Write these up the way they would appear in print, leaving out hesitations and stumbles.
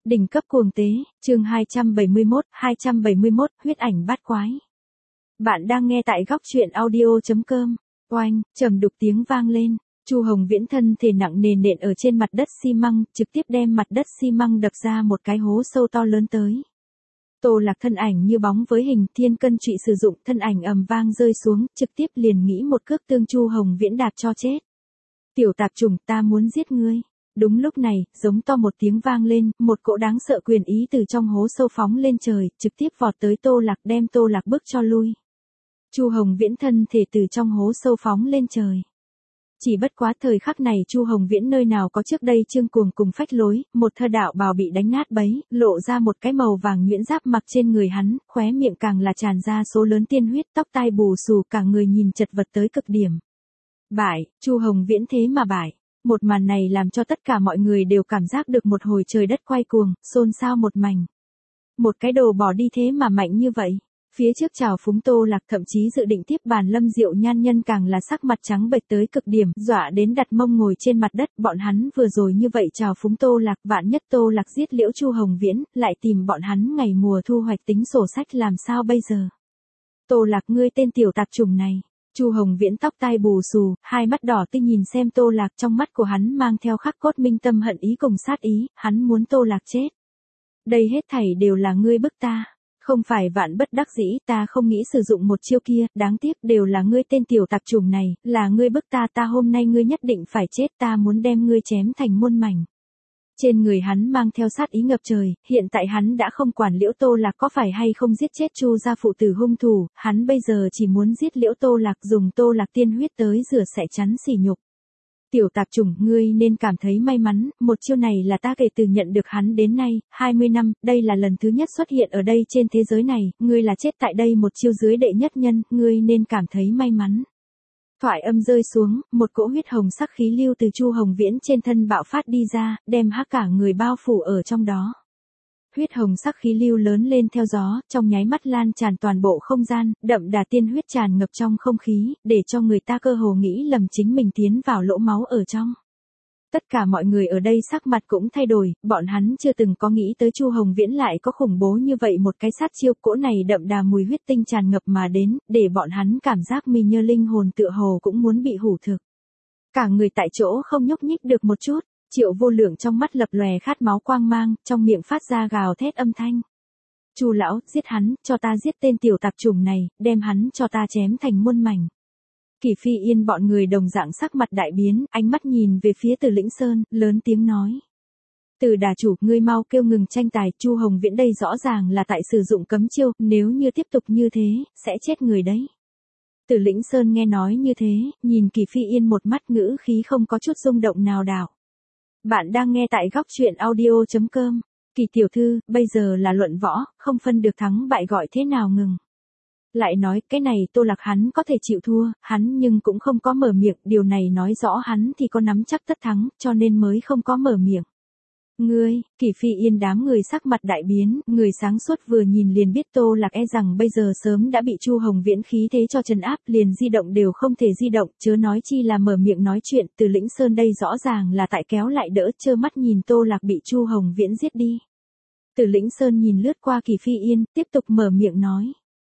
Đỉnh cấp cuồng tế, chương 271, huyết ảnh bát quái. Bạn đang nghe tại góc truyện audio.com. Oanh, trầm đục tiếng vang lên. Chu Hồng Viễn thân thể nặng nề nện ở trên mặt đất xi măng, trực tiếp đem mặt đất xi măng đập ra một cái hố sâu to lớn tới. Tô Lạc thân ảnh như bóng với hình, thiên cân trụy sử dụng, thân ảnh ầm vang rơi xuống, trực tiếp liền nghĩ một cước tương Chu Hồng Viễn đạp cho chết. Tiểu tạp chủng, ta muốn giết ngươi. Đúng lúc này, giống to một tiếng vang lên, một cỗ đáng sợ quyền ý từ trong hố sâu phóng lên trời, trực tiếp vọt tới Tô Lạc, đem Tô Lạc bước cho lui. Chu Hồng Viễn thân thể từ trong hố sâu phóng lên trời. Chỉ bất quá thời khắc này Chu Hồng Viễn nơi nào có trước đây trương cuồng cùng phách lối, một thơ đạo bào bị đánh nát bấy, lộ ra một cái màu vàng nhuyễn giáp mặc trên người hắn, khóe miệng càng là tràn ra số lớn tiên huyết, tóc tai bù xù, cả người nhìn chật vật tới cực điểm. Bại, Chu Hồng Viễn thế mà bại. Một màn này làm cho tất cả mọi người đều cảm giác được một hồi trời đất quay cuồng, xôn xao một mảnh. Một cái đồ bỏ đi thế mà mạnh như vậy. Phía trước trào phúng Tô Lạc thậm chí dự định tiếp bàn Lâm Diệu Nhan nhân càng là sắc mặt trắng bệch tới cực điểm, dọa đến đặt mông ngồi trên mặt đất. Bọn hắn vừa rồi như vậy trào phúng Tô Lạc, vạn nhất Tô Lạc giết liễu Chu Hồng Viễn, lại tìm bọn hắn ngày mùa thu hoạch tính sổ sách làm sao bây giờ. Tô Lạc, ngươi tên tiểu tạp chủng này. Chu Hồng Viễn tóc tai bù xù, hai mắt đỏ tươi nhìn xem Tô Lạc, trong mắt của hắn mang theo khắc cốt minh tâm hận ý cùng sát ý, hắn muốn Tô Lạc chết. Đây hết thảy đều là ngươi bức ta, không phải vạn bất đắc dĩ, ta không nghĩ sử dụng một chiêu kia, đáng tiếc đều là ngươi tên tiểu tạp chủng này, là ngươi bức ta hôm nay ngươi nhất định phải chết, ta muốn đem ngươi chém thành muôn mảnh. Trên người hắn mang theo sát ý ngập trời, hiện tại hắn đã không quản liễu Tô Lạc có phải hay không giết chết Chu gia phụ tử hung thủ, hắn bây giờ chỉ muốn giết liễu Tô Lạc, dùng Tô Lạc tiên huyết tới rửa sẻ chắn sỉ nhục. Tiểu tạp chủng, ngươi nên cảm thấy may mắn, một chiêu này là ta kể từ nhận được hắn đến nay, 20 năm, đây là lần thứ nhất xuất hiện ở đây trên thế giới này, ngươi là chết tại đây một chiêu dưới đệ nhất nhân, ngươi nên cảm thấy may mắn. Thoại âm rơi xuống, một cỗ huyết hồng sắc khí lưu từ Chu Hồng Viễn trên thân bạo phát đi ra, đem hắc cả người bao phủ ở trong đó. Huyết hồng sắc khí lưu lớn lên theo gió, trong nháy mắt lan tràn toàn bộ không gian, đậm đà tiên huyết tràn ngập trong không khí, để cho người ta cơ hồ nghĩ lầm chính mình tiến vào lỗ máu ở trong. Tất cả mọi người ở đây sắc mặt cũng thay đổi, bọn hắn chưa từng có nghĩ tới Chu Hồng Viễn lại có khủng bố như vậy một cái sát chiêu, cỗ này đậm đà mùi huyết tinh tràn ngập mà đến, để bọn hắn cảm giác mình như linh hồn tựa hồ cũng muốn bị hủ thực. Cả người tại chỗ không nhúc nhích được một chút, Triệu Vô Lượng trong mắt lập lòe khát máu quang mang, trong miệng phát ra gào thét âm thanh. Chu lão, giết hắn, cho ta giết tên tiểu tạp chủng này, đem hắn cho ta chém thành muôn mảnh. Kỷ Phi Yên bọn người đồng dạng sắc mặt đại biến, ánh mắt nhìn về phía Từ Lĩnh Sơn, lớn tiếng nói. Từ đà chủ, ngươi mau kêu ngừng tranh tài, Chu Hồng Viễn đây rõ ràng là tại sử dụng cấm chiêu, nếu như tiếp tục như thế, sẽ chết người đấy. Từ Lĩnh Sơn nghe nói như thế, nhìn Kỷ Phi Yên một mắt ngữ khí không có chút rung động nào đảo. Bạn đang nghe tại góc truyện audio.com. Kỳ tiểu thư, bây giờ là luận võ, không phân được thắng bại gọi thế nào ngừng. Lại nói, cái này Tô Lạc hắn có thể chịu thua, hắn nhưng cũng không có mở miệng, điều này nói rõ hắn thì có nắm chắc tất thắng, cho nên mới không có mở miệng. Ngươi, Kỷ Phi Yên đám người sắc mặt đại biến, người sáng suốt vừa nhìn liền biết Tô Lạc e rằng bây giờ sớm đã bị Chu Hồng Viễn khí thế cho trấn áp, liền di động đều không thể di động, chớ nói chi là mở miệng nói chuyện. Từ Lĩnh Sơn đây rõ ràng là tại kéo lại đỡ, trơ mắt nhìn Tô Lạc bị Chu Hồng Viễn giết đi. Từ Lĩnh Sơn nhìn lướt qua Kỷ Phi Yên, tiếp tục mở miệng nói.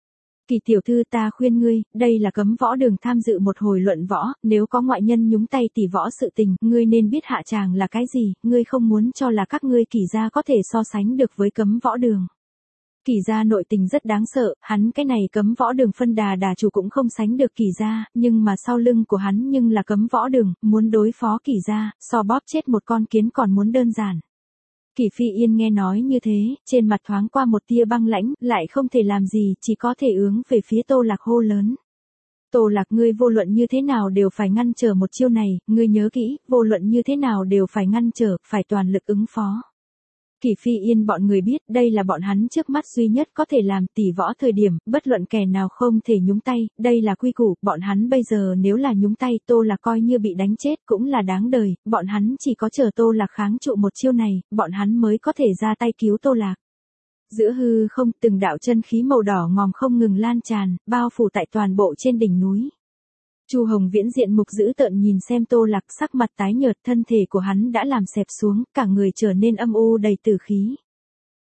Kỳ tiểu thư, ta khuyên ngươi, đây là cấm võ đường tham dự một hồi luận võ, nếu có ngoại nhân nhúng tay tỉ võ sự tình, ngươi nên biết hạ tràng là cái gì, ngươi không muốn cho là các ngươi Kỷ gia có thể so sánh được với cấm võ đường. Kỷ gia nội tình rất đáng sợ, hắn cái này cấm võ đường phân đà chủ cũng không sánh được Kỷ gia, nhưng mà sau lưng của hắn nhưng là cấm võ đường, muốn đối phó Kỷ gia, so bóp chết một con kiến còn muốn đơn giản. Kỷ Phi Yên nghe nói như thế, trên mặt thoáng qua một tia băng lãnh, lại không thể làm gì, chỉ có thể hướng về phía Tô Lạc hô lớn. Tô Lạc, ngươi vô luận như thế nào đều phải ngăn trở một chiêu này, ngươi nhớ kỹ, vô luận như thế nào đều phải ngăn trở, phải toàn lực ứng phó. Kỷ Phi Yên bọn người biết, đây là bọn hắn trước mắt duy nhất có thể làm tỉ võ thời điểm, bất luận kẻ nào không thể nhúng tay, đây là quy củ, bọn hắn bây giờ nếu là nhúng tay, Tô Lạc coi như bị đánh chết cũng là đáng đời, bọn hắn chỉ có chờ Tô Lạc kháng trụ một chiêu này, bọn hắn mới có thể ra tay cứu Tô Lạc. Giữa hư không, từng đạo chân khí màu đỏ ngòm không ngừng lan tràn, bao phủ tại toàn bộ trên đỉnh núi. Chu Hồng Viễn diện mục dữ tợn nhìn xem Tô Lạc, sắc mặt tái nhợt, thân thể của hắn đã làm xẹp xuống, cả người trở nên âm u đầy tử khí.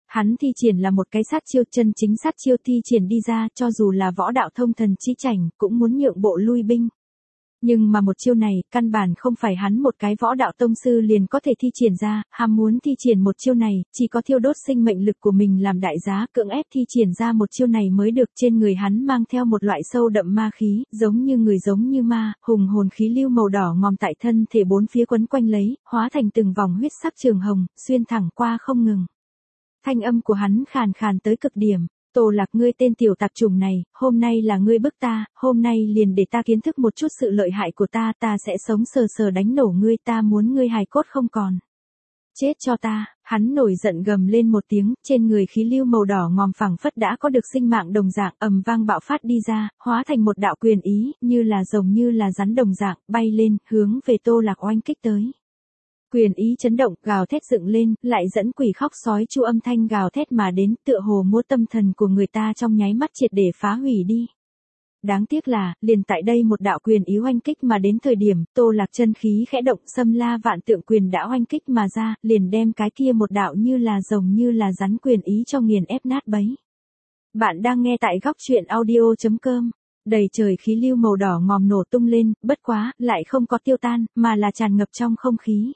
Hắn thi triển là một cái sát chiêu, chân chính sát chiêu thi triển đi ra, cho dù là võ đạo thông thần chí chảnh, cũng muốn nhượng bộ lui binh. Nhưng mà một chiêu này, căn bản không phải hắn một cái võ đạo tông sư liền có thể thi triển ra, ham muốn thi triển một chiêu này, chỉ có thiêu đốt sinh mệnh lực của mình làm đại giá, cưỡng ép thi triển ra một chiêu này mới được. Trên người hắn mang theo một loại sâu đậm ma khí, giống như người giống như ma, hùng hồn khí lưu màu đỏ ngòm tại thân thể bốn phía quấn quanh lấy, hóa thành từng vòng huyết sắc trường hồng, xuyên thẳng qua không ngừng. Thanh âm của hắn khàn khàn tới cực điểm. Tô Lạc, ngươi tên tiểu tạp chủng này, hôm nay là ngươi bức ta, hôm nay liền để ta kiến thức một chút sự lợi hại của ta, ta sẽ sống sờ sờ đánh nổ ngươi, ta muốn ngươi hài cốt không còn. Chết cho ta, hắn nổi giận gầm lên một tiếng, trên người khí lưu màu đỏ ngòm phẳng phất đã có được sinh mạng đồng dạng, ầm vang bạo phát đi ra, hóa thành một đạo quyền ý, như là rồng như là rắn đồng dạng, bay lên, hướng về Tô Lạc oanh kích tới. Quyền ý chấn động, gào thét dựng lên, lại dẫn quỷ khóc sói chu âm thanh gào thét mà đến, tựa hồ múa tâm thần của người ta trong nháy mắt triệt để phá hủy đi. Đáng tiếc là, liền tại đây một đạo quyền ý oanh kích mà đến thời điểm, Tô Lạc chân khí khẽ động, xâm la vạn tượng quyền đã oanh kích mà ra, liền đem cái kia một đạo như là rồng như là rắn quyền ý cho nghiền ép nát bấy. Bạn đang nghe tại góc truyện audio.com. Đầy trời khí lưu màu đỏ ngòm nổ tung lên, bất quá, lại không có tiêu tan, mà là tràn ngập trong không khí.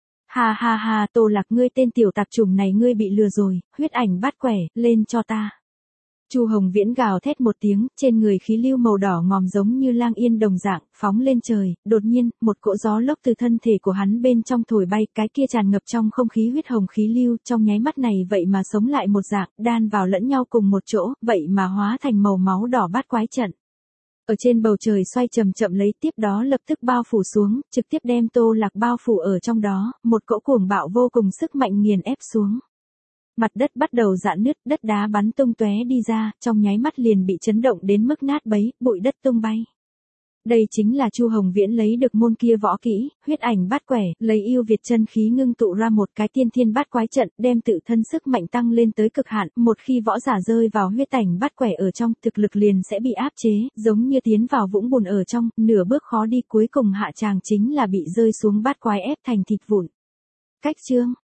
Ha ha ha, Tô Lạc, ngươi tên tiểu tạp chủng này, ngươi bị lừa rồi, huyết ảnh bát quẻ, lên cho ta. Chu Hồng Viễn gào thét một tiếng, trên người khí lưu màu đỏ ngòm giống như lang yên đồng dạng, phóng lên trời, đột nhiên, một cỗ gió lốc từ thân thể của hắn bên trong thổi bay, cái kia tràn ngập trong không khí huyết hồng khí lưu, trong nháy mắt này vậy mà sống lại một dạng, đan vào lẫn nhau cùng một chỗ, vậy mà hóa thành màu máu đỏ bát quái trận. Ở trên bầu trời xoay chậm chậm lấy, tiếp đó lập tức bao phủ xuống, trực tiếp đem Tô Lạc bao phủ ở trong đó, một cỗ cuồng bạo vô cùng sức mạnh nghiền ép xuống. Mặt đất bắt đầu rạn nứt, đất đá bắn tung tóe đi ra, trong nháy mắt liền bị chấn động đến mức nát bấy, bụi đất tung bay. Đây chính là Chu Hồng Viễn lấy được môn kia võ kỹ, huyết ảnh bát quẻ, lấy yêu Việt chân khí ngưng tụ ra một cái tiên thiên bát quái trận, đem tự thân sức mạnh tăng lên tới cực hạn, một khi võ giả rơi vào huyết ảnh bát quẻ ở trong, thực lực liền sẽ bị áp chế, giống như tiến vào vũng bùn ở trong, nửa bước khó đi, cuối cùng hạ tràng chính là bị rơi xuống bát quái ép thành thịt vụn. Cách chương